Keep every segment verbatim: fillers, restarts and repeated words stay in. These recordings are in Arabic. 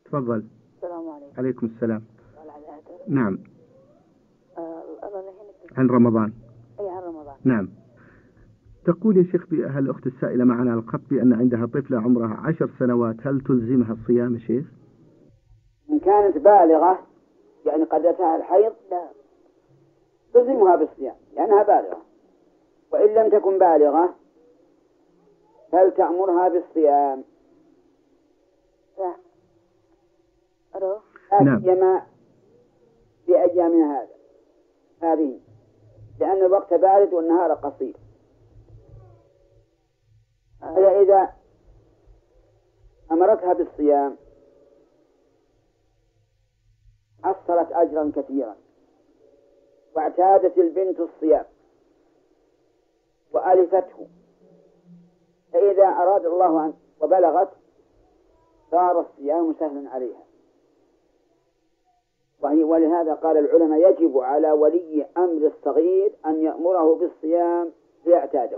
تفضل. السلام عليكم. عليكم السلام. نعم. آه عن رمضان. أي عن رمضان. نعم. تقول يا شيخ الأخت السائلة معنا على الخط بأن عندها طفلة عمرها عشر سنوات، هل تلزمها الصيام يا شيخ؟ إن كانت بالغة يعني قد أتاها الحيض لا تلزمها بالصيام لأنها بالغة، وإن لم تكن بالغة فلتأمرها بالصيام. لا. ألو. نعم. سيما في أيامنا هذا هذه لأن الوقت بارد والنهار قصير. هي إذا أمرتها بالصيام حصلت أجرا كثيرا، واعتادت البنت الصيام وألفته، فإذا أراد الله أن وبلغت صار الصيام سهلا عليها. ولهذا قال العلماء يجب على ولي أمر الصغير أن يأمره بالصيام ليعتاده.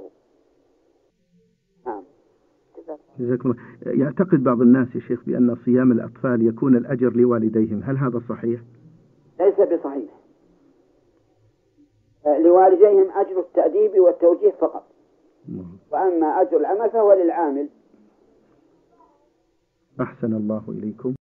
نعم. جزاكم الله. يعتقد بعض الناس يا شيخ بأن صيام الأطفال يكون الأجر لوالديهم، هل هذا صحيح؟ ليس بصحيح. لوالديهم أجر التأديب والتوجيه فقط، وأما أجر العمل فهو للعامل. أحسن الله إليكم.